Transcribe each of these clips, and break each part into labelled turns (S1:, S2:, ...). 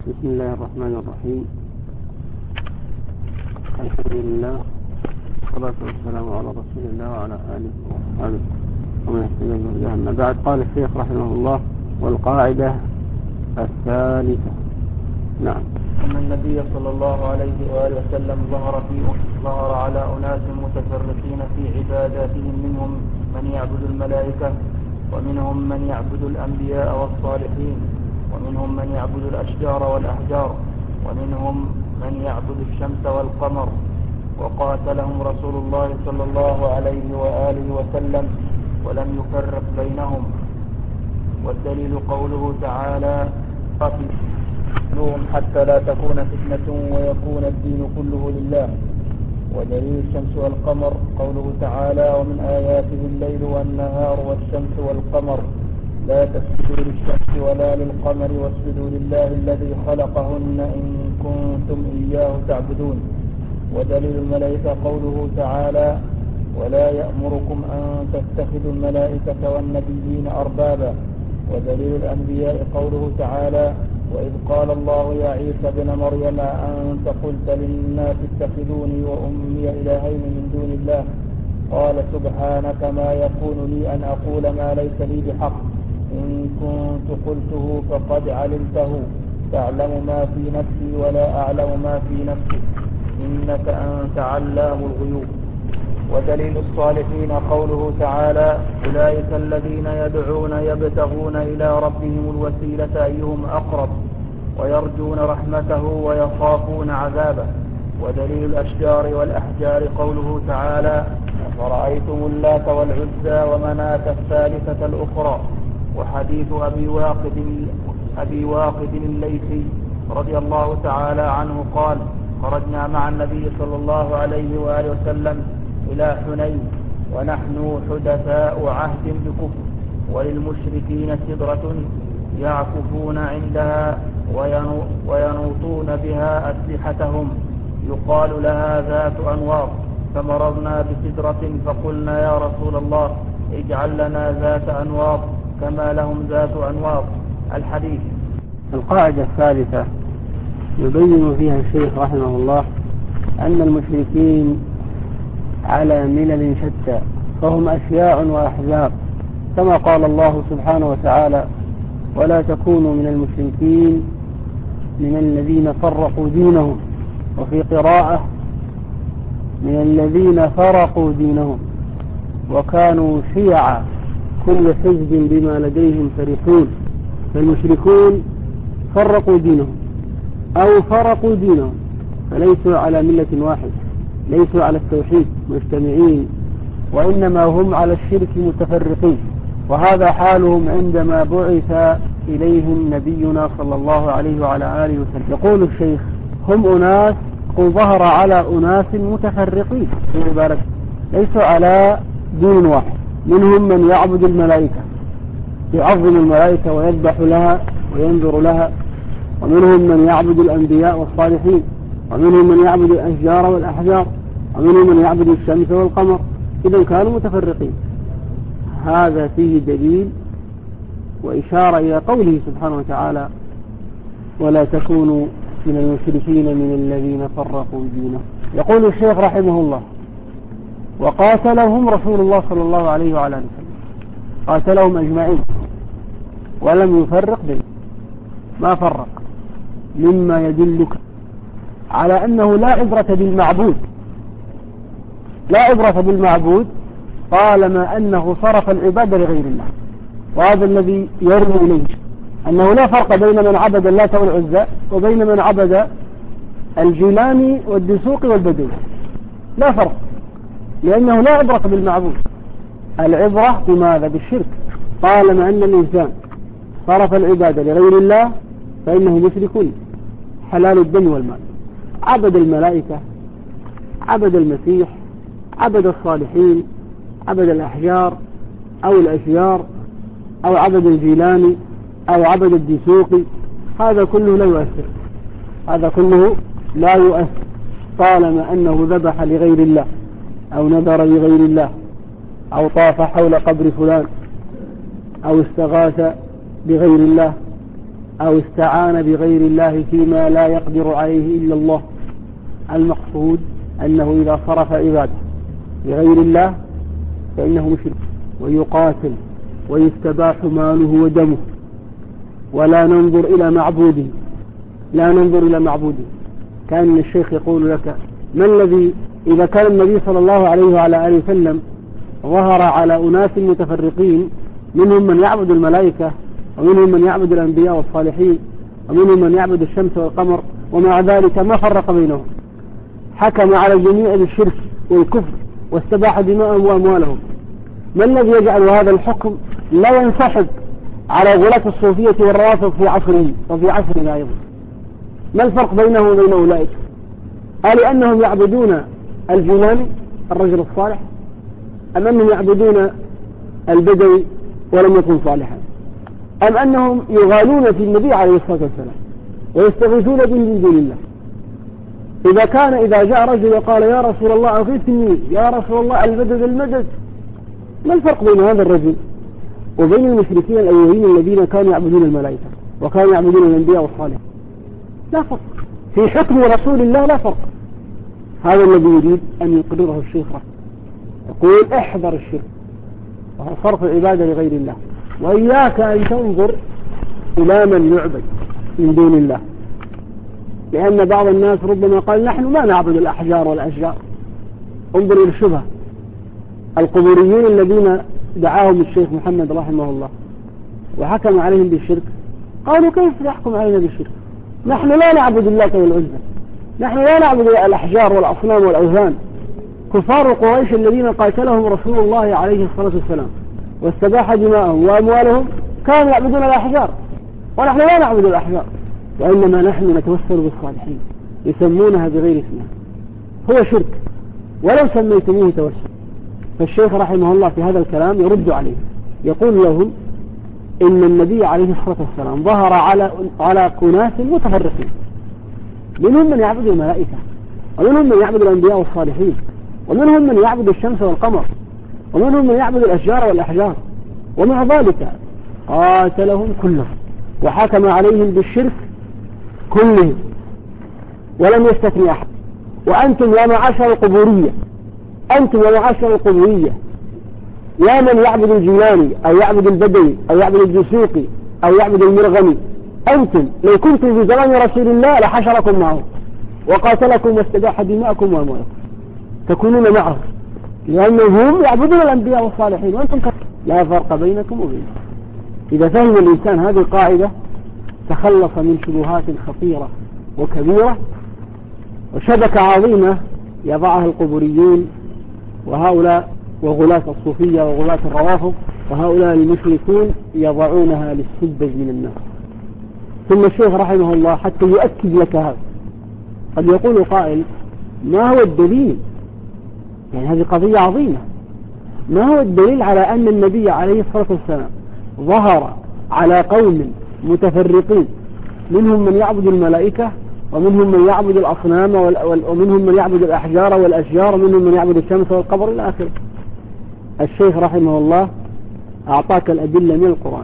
S1: بسم الله الرحمن الرحيم. الحمد لله والصلاة والسلام على رسول الله وعلى آله وصحبه ومن اهتدى بهداه. أما بعد، قال الشيخ رحمه الله: والقاعدة الثالثة. نعم.
S2: أن النبي صلى الله عليه وآله وسلم ظهر على أناس متفرقين في عباداتهم، منهم من يعبد الملائكة، ومنهم من يعبد الأنبياء والصالحين، ومنهم من يعبد الأشجار والأحجار، ومنهم من يعبد الشمس والقمر، وقاتلهم رسول الله صلى الله عليه وآله وسلم ولم يفرق بينهم. والدليل قوله تعالى: قاتلوهم حتى لا تكون فتنة ويكون الدين كله لله. ودليل الشمس والقمر قوله تعالى: ومن آياته الليل والنهار والشمس والقمر لا تسجدوا للشمس ولا للقمر واسجدوا لله الذي خلقهن إن كنتم إياه تعبدون. ودليل الملائكة قوله تعالى: ولا يأمركم أن تتخذوا الملائكة والنبيين أربابا. ودليل الأنبياء قوله تعالى: وإذ قال الله يا عيسى ابن مريم أأنت قلت للناس اتخذوني وأمي إلهين من دون الله قال سبحانك ما يكون لي أن أقول ما ليس لي بحق إن كنت قلته فقد علمته تعلم ما في نفسي ولا أعلم ما في نفسك إنك أنت علام الغيوب. ودليل الصالحين قوله تعالى: أولئك الذين يدعون يبتغون إلى ربهم الوسيلة أيهم أقرب ويرجون رحمته ويخافون عذابه. ودليل الأشجار والأحجار قوله تعالى: أفرأيتم اللات والعزى ومناة الثالثة الأخرى. وحديث أبي واقد الليثي رضي الله تعالى عنه قال: خرجنا مع النبي صلى الله عليه وآله وسلم إلى حنين ونحن حدثاء عهد بكفر، وللمشركين سدرة يعكفون عندها وينوطون بها أسلحتهم يقال لها ذات أنواط، فمررنا بسدرة فقلنا يا رسول الله اجعل لنا ذات أنواط كما لهم ذات أنواط. الحديث.
S1: القاعدة الثالثة يبين فيها الشيخ رحمه الله أن المشركين على ملل شتى، فهم أشياء وأحزاب، كما قال الله سبحانه وتعالى: ولا تكونوا من المشركين من الذين فرقوا دينهم، وفي قراءة من الذين فرقوا دينهم وكانوا شيعا كل حزب بما لديهم فرحون. فالمشركون فرقوا دينهم أو فرقوا دينهم، فليسوا على ملة واحدة، ليسوا على التوحيد مجتمعين، وإنما هم على الشرك متفرقين. وهذا حالهم عندما بعث إليهم نبينا صلى الله عليه وعلى آله وسلم. يقول الشيخ: هم أناس ظهر على أناس متفرقين في عبادة، ليسوا على دين واحد. منهم من يعبد الملائكة، يعظم الملائكة ويذبح لها وينذر لها، ومنهم من يعبد الأنبياء والصالحين، ومنهم من يعبد الأشجار والأحجار، ومنهم من يعبد الشمس والقمر. إذن كانوا متفرقين. هذا فيه دليل وإشارة إلى قوله سبحانه وتعالى: ولا تكونوا من المشركين من الذين فرقوا دينهم. يقول الشيخ رحمه الله: وقاتلهم رسول الله صلى الله عليه وعلى آله وسلم، قاتلهم أجمعين ولم يفرق بينهم، ما فرق، مما يدلك على أنه لا عبرة بالمعبود، لا عبرة بالمعبود طالما أنه صرف العبادة لغير الله. وهذا الذي يرمي إليه أنه لا فرق بين من عبد اللات والعزى وبين من عبد الجيلاني والدسوقي والبدوي، لا فرق، لأنه لا عبرة بالمعبود، العبرة بماذا؟ بالشرك. طالما أن الإنسان صرف العبادة لغير الله فإنه مشرك حلال الدم والمال. عبد الملائكة، عبد المسيح، عبد الصالحين، عبد الأحجار أو الأشجار، أو عبد الجيلاني أو عبد الدسوقي، هذا كله لا يؤثر، هذا كله لا يؤثر طالما أنه ذبح لغير الله أو نذر لغير الله أو طاف حول قبر فلان أو استغاث بغير الله أو استعان بغير الله فيما لا يقدر عليه إلا الله. المقصود أنه إذا صرف عباده لغير الله فإنه مشرك ويقاتل ويستباح ماله ودمه، ولا ننظر إلى معبوده، لا ننظر إلى معبوده. كان الشيخ يقول لك: ما الذي إذا كان النبي صلى الله عليه وعلى آله وسلم ظهر على أناس متفرقين، منهم من يعبد الملائكة، ومنهم من يعبد الأنبياء والصالحين، ومنهم من يعبد الشمس والقمر، ومع ذلك ما فرق بينهم، حكم على الجميع بالشرك والكفر واستباح دماءهم وأموالهم، ما الذي يجعل هذا الحكم لا ينسحب على غلاة الصوفية والروافض في عصره وفي عصرنا أيضا؟ ما الفرق بينهم وبين أولئك؟ ألأنهم يعبدون الجيلاني الرجل الصالح، أم أنهم يعبدون البدوي ولم يكن صالحا، أم أنهم يغالون في النبي عليه الصلاة والسلام ويستغيثون به من دون الله؟ إذا جاء رجل وقال: يا رسول الله أغثني، يا رسول الله المدد المدد، ما الفرق بين هذا الرجل وبين المشركين الأولين الذين كانوا يعبدون الملائكة وكانوا يعبدون الأنبياء والصالحين؟ لا فرق في حكم رسول الله، لا فرق. هذا الذي يريد أن يقرره الشيخ رحمه، يقول: احذر الشرك وهو صرف العبادة لغير الله، وإياك أن تنظر إلى من يعبد من دون الله، لأن بعض الناس ربما قال: نحن ما نعبد الأحجار والأشجار. انظر إلى الشبهة. القبوريين الذين دعاهم الشيخ محمد رحمه الله وحكم عليهم بالشرك، قالوا: كيف يحكم علينا بالشرك؟ نحن لا نعبد اللات والعزى، نحن لا نعبد الأحجار والأصنام والأوثان. كفار قريش الذين قاتلهم رسول الله عليه الصلاة والسلام واستباح دماءهم وأموالهم كانوا يعبدون الأحجار، ونحن لا نعبد الأحجار، وإنما نحن نتوسل بالصالحين، يسمونها بغير اسمها. هو شرك ولو سميتموه توسل. فالشيخ رحمه الله في هذا الكلام يرد عليه، يقول لهم: إن النبي عليه الصلاة والسلام ظهر على أناس متفرقين، منهم من يعبد الملائكة، ومنهم من يعبد الأنبياء والصالحين، ومنهم من يعبد الشمس والقمر، ومنهم من يعبد الأشجار والأحجار، ومع ذلك قاتلهم كلهم وحكم عليهم بالشرك كلهم ولم يستثني أحد. وأنتم يا معاشر القبورية، أنتم يا معاشر القبورية، يا من يعبد الجيلاني أو يعبد البدوي أو يعبد الدسوقي أو يعبد المرغني، أنتم لو كنتم في زمان رسول الله لحشركم معه وقاتلكم واستباح دماءكم وأموالكم، تكونون معه، لأنهم يعبدون الأنبياء والصالحين وأنتم لا فرق بينكم وبينهم. إذا فهم الإنسان هذه القاعدة تخلص من شبهات خطيرة وكبيرة وشبكة عظيمة يضعها القبوريون وهؤلاء وغلاة الصوفية وغلاة الروافض وهؤلاء المشركون يضعونها للسذج من الناس. ثم الشيخ رحمه الله حتى يؤكد لك هذا قد يقول قائل: ما هو الدليل؟ يعني هذه قضية عظيمة. ما هو الدليل على أن النبي عليه الصلاة والسلام ظهر على قوم متفرقين، منهم من يعبد الملائكة، ومنهم من يعبد الأصنام، ومنهم من يعبد الأحجار والأشجار، ومنهم من يعبد الشمس والقمر إلى آخره؟ الشيخ رحمه الله أعطاك الأدلة من القرآن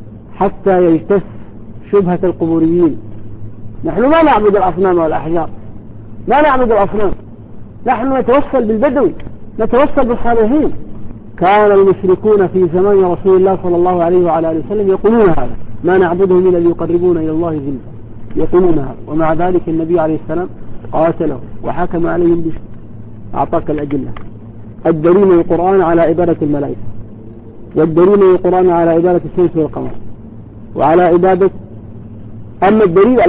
S1: حتى يجتث شبهة القبوريين. نحن ما نعبد الأصنام والأحجار، لا نعبد الأصنام، نحن نتوسل بالبدوي، نتوسل بالصالحين. كان المشركون في زمان رسول الله صلى الله عليه وعلى آله وسلم يقولون هذا: ما نعبدهم إلا ليقربون إلى الله زلفى، يقولون هذا، ومع ذلك النبي عليه السلام قاتله وحكم عليهم بالشرك. أعطاك الأدلة. الدليل من القرآن على عبادة الملائكة، والدليل من القرآن على عبادة الشمس والقمر وعلى عبادة. أما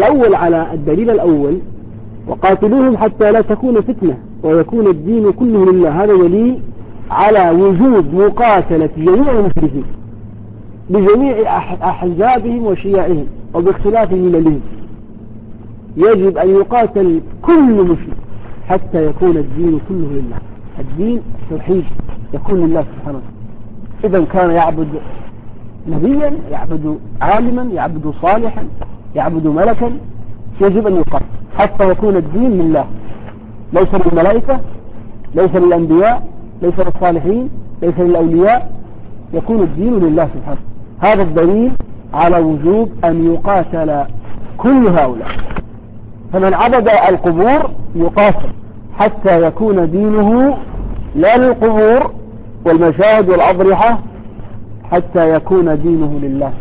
S1: الدليل الأول وقاتلوهم حتى لا تكون فتنة ويكون الدين كله لله، هذا دليل على وجوب مقاتلة جميع المشركين بجميع أحزابهم وشيعهم وباختلاف مللهم. يجب أن يقاتل كل مشرك حتى يكون الدين كله لله، الدين توحيد يكون لله سبحانه وتعالى. إذا كان يعبد نبيا، يعبد عالما، يعبد صالحا، يعبد ملكا، يجب أن يقاتل حتى يكون الدين لله، ليس للملائكة، ليس للأنبياء، ليس للصالحين، ليس للأولياء، يكون الدين لله سبحانه. هذا الدليل على وجوب أن يقاتل كل هؤلاء. فمن عبد القبور يقاتل حتى يكون دينه لا للقبور والمشاهد والأضرحة، حتى يكون دينه لله.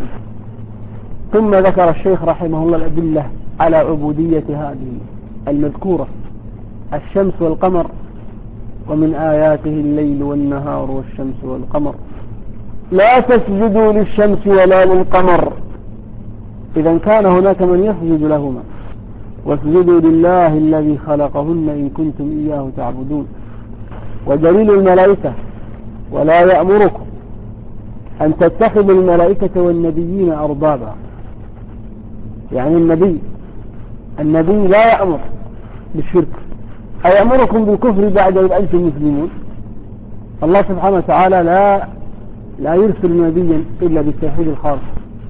S1: ثم ذكر الشيخ رحمه الله الأدلة على عبودية هذه المذكورة: الشمس والقمر، ومن آياته الليل والنهار والشمس والقمر، لا تسجدوا للشمس ولا للقمر. إذا كان هناك من يسجد لهما، واسجدوا لله الذي خلقهن إن كنتم إياه تعبدون. ودليل الملائكة: ولا يأمركم أن تتخذوا الملائكة والنبيين أربابا. يعني النبي لا يأمر بالشرك، أيأمركم بالكفر بعد إذ أنتم مسلمون؟ الله سبحانه وتعالى لا يرسل نبيا إلا بالتوحيد الخالص.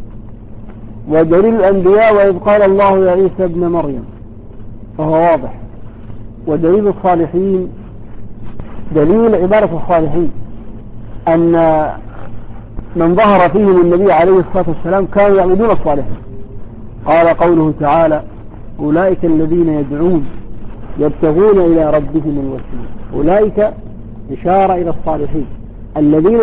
S1: ودليل الأنبياء: وإذ قال الله يا عيسى ابن مريم، فهو واضح. ودليل الصالحين: دليل عبارة الصالحين أن من ظهر فيهم النبي عليه الصلاة والسلام كانوا يعبدون الصالحين. قال قوله تعالى: أولئك الذين يدعون يبتغون إلى ربهم الوسيلة. أولئك إشارة إلى الصالحين الذين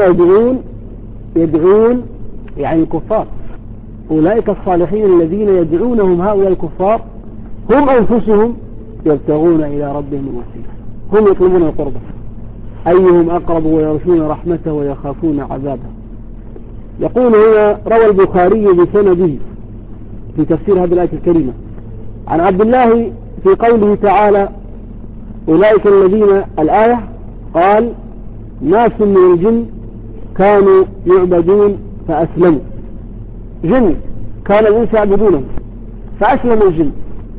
S1: يدعون يعني الكفار. أولئك الصالحين الذين يدعونهم هؤلاء الكفار هم أنفسهم يبتغون إلى ربهم الوسيلة، هم يطلبون القربة، أيهم أقرب ويرجون رحمته ويخافون عذابه. يقول هنا: روى البخاري بسنده في تفسير هذه الآية الكريمة عن عبد الله في قوله تعالى: أولئك الذين، الآية، قال: ناس من الجن كانوا يعبدون فأسلموا. جن كان الإنس يعبدونهم فأسلم الجن،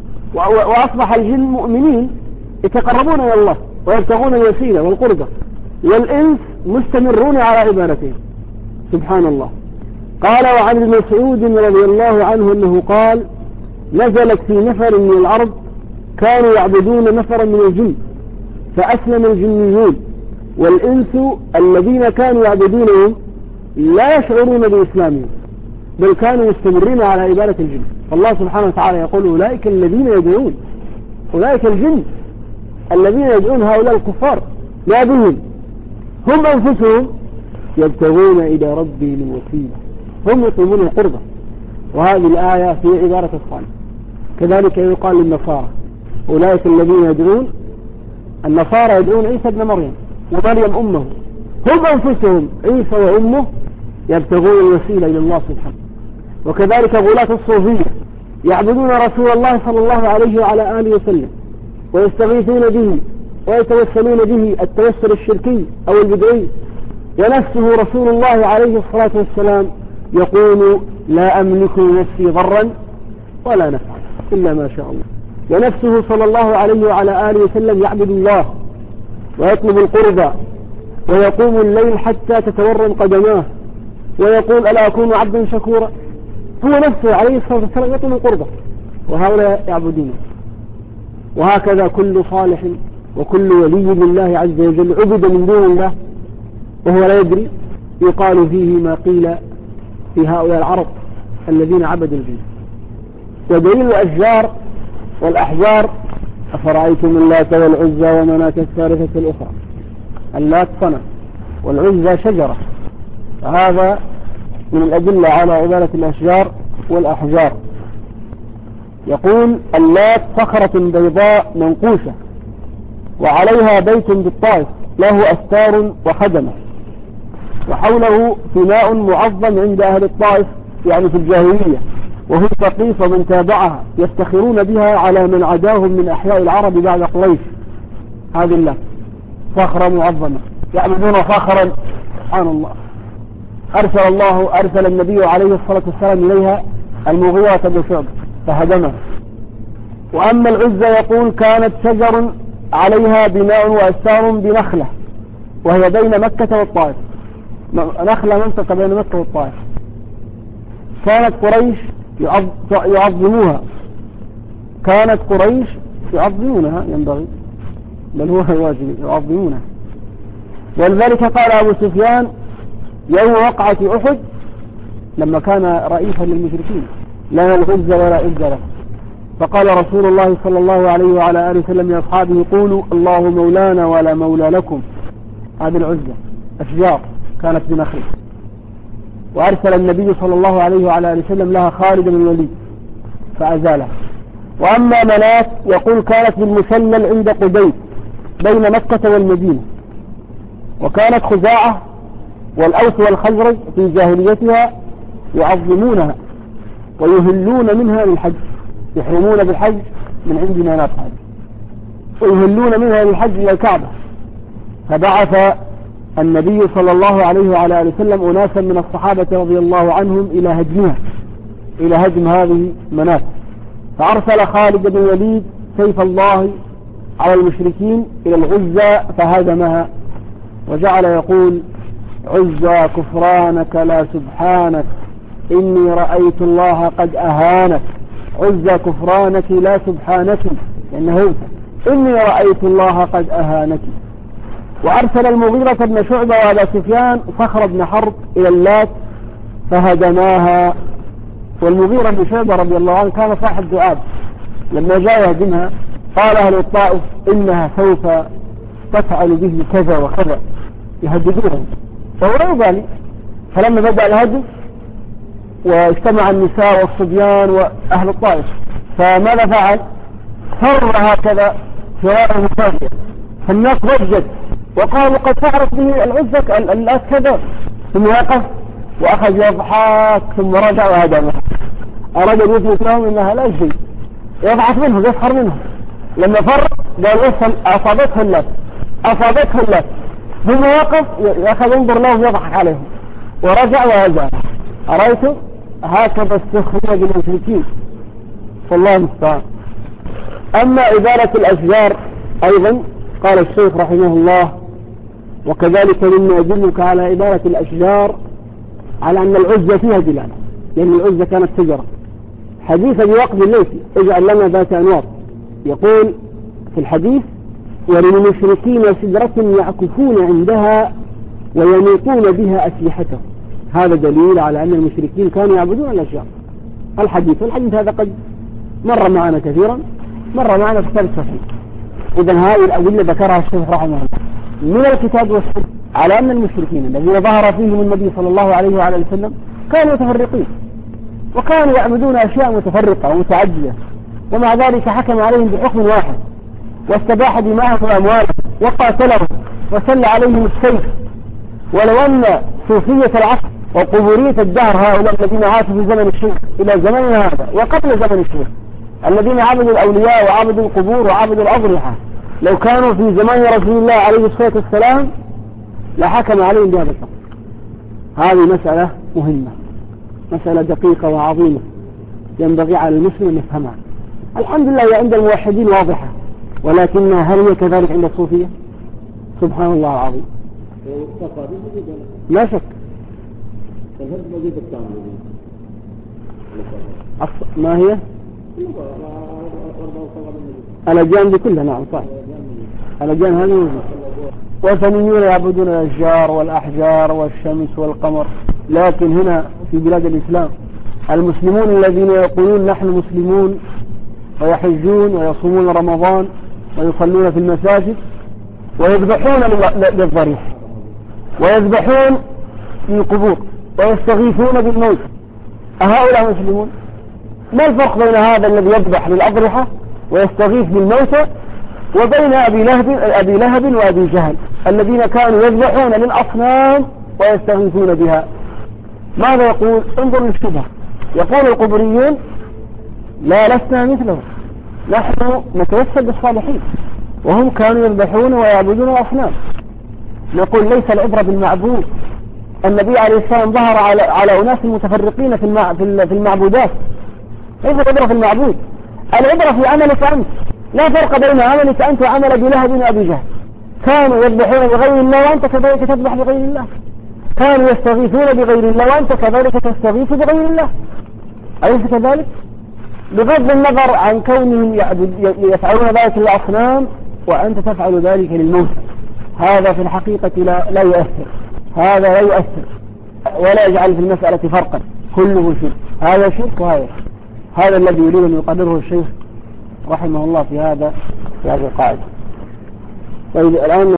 S1: وأصبح الجن مؤمنين يتقربون إلى الله ويبتغون الوسيلة والقربة، والإنس مستمرون على عبادته. سبحان الله. قال: وعن ابن مسعود رضي الله عنه أنه قال: نزلت في نفر من العرب كانوا يعبدون نفرا من الجن فأسلم الجنيون، والإنس الذين كانوا يعبدونهم لا يشعرون بإسلامهم، بل كانوا مستمرين على عبادة الجن. فالله سبحانه وتعالى يقول: أولئك الذين يدعون، أولئك الجن الذين يدعون هؤلاء الكفار، ما بهم، هم أنفسهم يبتغون إلى ربهم الوسيلة، هم يطلبون القربة. وهذه الآية في عبارة الصالح. كذلك يقال للنصارى: أولئك الذين يدعون، النصارى يدعون عيسى ابن مريم ومريم أمه، هم أنفسهم عيسى وأمه يبتغون الوسيلة إلى الله سبحانه. وكذلك غلاة الصوفية يعبدون رسول الله صلى الله عليه وعلى آله وسلم ويستغيثون به ويتوسلون به التوسل الشركي أو البدعي، ونفسه رسول الله عليه الصلاة والسلام يقول: لا أملك لنفسي ضرا ولا نفعا إلا ما شاء الله. ونفسه صلى الله عليه وعلى آله وسلم يعبد الله ويطلب القربى ويقوم الليل حتى تتورم قدماه ويقول: ألا أكون عبدا شكورا. هو نفسه عليه الصلاة والسلام يطلب القربى، وهؤلاء يعبدونه. وهكذا كل صالح وكل ولي لله عز وجل عبد من دون الله وهو لا يدري، يقال فيه ما قيل في هؤلاء العرب الذين عبدوا الجن. ودليل الأشجار والأحجار: أفرأيتم اللات والعزى ومناة الثالثة الأخرى. اللات صنم والعزى شجرة، فهذا من الأدلة على عبادة الأشجار والأحجار. يقول: اللات صخرة بيضاء منقوشة وعليها بيت بالطائف له أستار وخدمة، وحوله فناء معظم عند أهل الطائف يعني في الجاهلية، وهي ثقيف ومن تابعها يفتخرون بها على من عداهم من أحياء العرب بعد قريش. هذه الله صخرة معظمة يعبدون صخرا. سبحان الله. أرسل النبي عليه الصلاة والسلام إليها المغيرة بن شعبة فهدمها. وأما العزة يقول: كانت شجر عليها بناء وأستار بنخلة وهي بين مكة والطائف، نخلة منطقة بين مكة والطائف، كانت قريش يعظموها، كانت قريش يعظمونها، ينبغي بل هو الواجب لما كان رئيسا للمشركين: لنا العزة ولا عز له. فقال رسول الله صلى الله عليه وعلى آله وسلم لأصحابه: قولوا الله مولانا ولا مولى لكم. هذه العزة أشجار كانت بنخل، وأرسل النبي صلى الله عليه وعلى آله وسلم لها خالد بن الوليد فأزالها. وأما منات يقول كانت بالمسلل عند قبيس بين مكة والمدينة، وكانت خزاعة والأوس والخزرج في جاهليتها يعظمونها ويهلون منها للحج، يحرمون بالحج من عند منات هذه ويهلون منها للحج إلى الكعبة. فبعث النبي صلى الله عليه وعلى آله وسلم أناسا من الصحابة رضي الله عنهم إلى هدمها، إلى هدم هذه منات. فأرسل خالد بن الوليد سيف الله على المشركين إلى العزى فهدمها، وجعل يقول: عزى كفرانك لا سبحانك، إني رأيت الله قد أهانك. عزى كفرانك لا سبحانك، لأنه إني رأيت الله قد أهانك. وأرسل المغيرة بن شعبة وأبا سفيان صخر بن حرب إلى اللات فهدماها. والمغيرة بن شعبة رضي الله عنه كان صاحب دعاب، لما جاء يهدمها قال أهل الطائف: إنها سوف تفعل به كذا وكذا، يهددونه فهو لا يبالي. فلما بدأ الهدم واجتمع النساء والصبيان وأهل الطائف، فماذا فعل؟ فر هكذا فرارا مخافيا، فالناس ضجت وقالوا: قد فعلت به العزة اللات كذا. ثم وقف وأخذ يضحك ثم رجع وهدمه. أراد أن يثبت لهم أنها لا شيء، يضحك منهم يسخر منهم. لما فر قال: وصل أصابته اللات، أصابته اللات. ثم وقف يأخذ ينظر لهم يضحك عليهم ورجع وهدمه. أرأيتم؟ هكذا السخرية بالمشركين، فالله المستعان. أما إزالة الأشجار أيضا قال الشيخ رحمه الله: وكذلك مما يدلك على إزالة الأشجار على أن العزة فيها دلالة، لأن العزة كانت شجرة. حديث بوقت الليث: اجعل لنا ذات أنوار، يقول في الحديث: وللمشركين شجرة يعكفون عندها وينيطون بها أسلحتهم. هذا دليل على أن المشركين كانوا يعبدون الأشجار. الحديث هذا قد مر معنا كثيرا، مر معنا في كتاب التوحيد. إذن هذه الأدلة ذكرها الشيخ رحمه الله من الكتاب والسنة على أن المشركين الذين ظهر فيهم النبي صلى الله عليه وعلى وسلم كانوا متفرقين، وكانوا يعبدون أشياء متفرقة ومتعددة، ومع ذلك حكم عليهم بحكم واحد، واستباح دماءهم وأموالهم وقاتلهم وسل عليهم السيف. ولو أن صوفية العصر وقبورية الدهر، هؤلاء الذين عاشوا في زمن الشيخ إلى زمننا هذا وقبل زمن الشيخ، الذين عبدوا الأولياء وعبدوا القبور وعبدوا الأضرحة، لو كانوا في زمان رسول الله عليه الصلاة والسلام لحكم عليهم بهذا الحكم. هذه مسألة مهمة، مسألة دقيقة وعظيمة ينبغي على المسلم أن يفهمها. الحمد لله هي عند الموحدين واضحة، ولكن هل هي كذلك عند الصوفية؟ سبحان الله العظيم. لا شك. ما هي؟ الأديان دي كلها، نعم صح، الأديان هذه موجودة. والثانيون يعبدون الأشجار والأحجار والشمس والقمر. لكن هنا في بلاد الإسلام المسلمون الذين يقولون نحن مسلمون ويحجون ويصومون رمضان ويصلون في المساجد ويذبحون للضريح ويذبحون للقبور ويستغيثون بالموت، أهؤلاء مسلمون؟ ما الفرق بين هذا الذي يذبح للأضرحة ويستغيث بالموتى وبين أبي لهب وأبي جهل الذين كانوا يذبحون للأصنام ويستغيثون بها؟ ماذا يقول؟ انظر للشبهة. يقول القبريون: لا لسنا مثلهم، نحن نتوسل بالصالحين، وهم كانوا يذبحون ويعبدون الأصنام. نقول: ليس العبرة بالمعبود. النبي عليه السلام ظهر على أناس متفرقين في المعبودات، ليس العبرة في المعبود، العبرة في عملك أنت. لا فرق بين عملك أنت وعمل أبي لهب وأبي جهل. كانوا يذبحون بغير الله وأنت كذلك تذبح بغير الله، كانوا يستغيثون بغير الله وأنت كذلك تستغيث بغير الله، أليس كذلك؟ بغض النظر عن كونهم يفعلون ذلك للأصنام وأنت تفعل ذلك للموت، هذا في الحقيقة لا يؤثر، هذا لا يؤثر ولا يجعل في المسألة فرقا. كله شرك، هذا شرك وهذا شرك. هذا الذي يريد أن يقرره الشيخ رحمه الله في هذه القاعدة. طيب الآن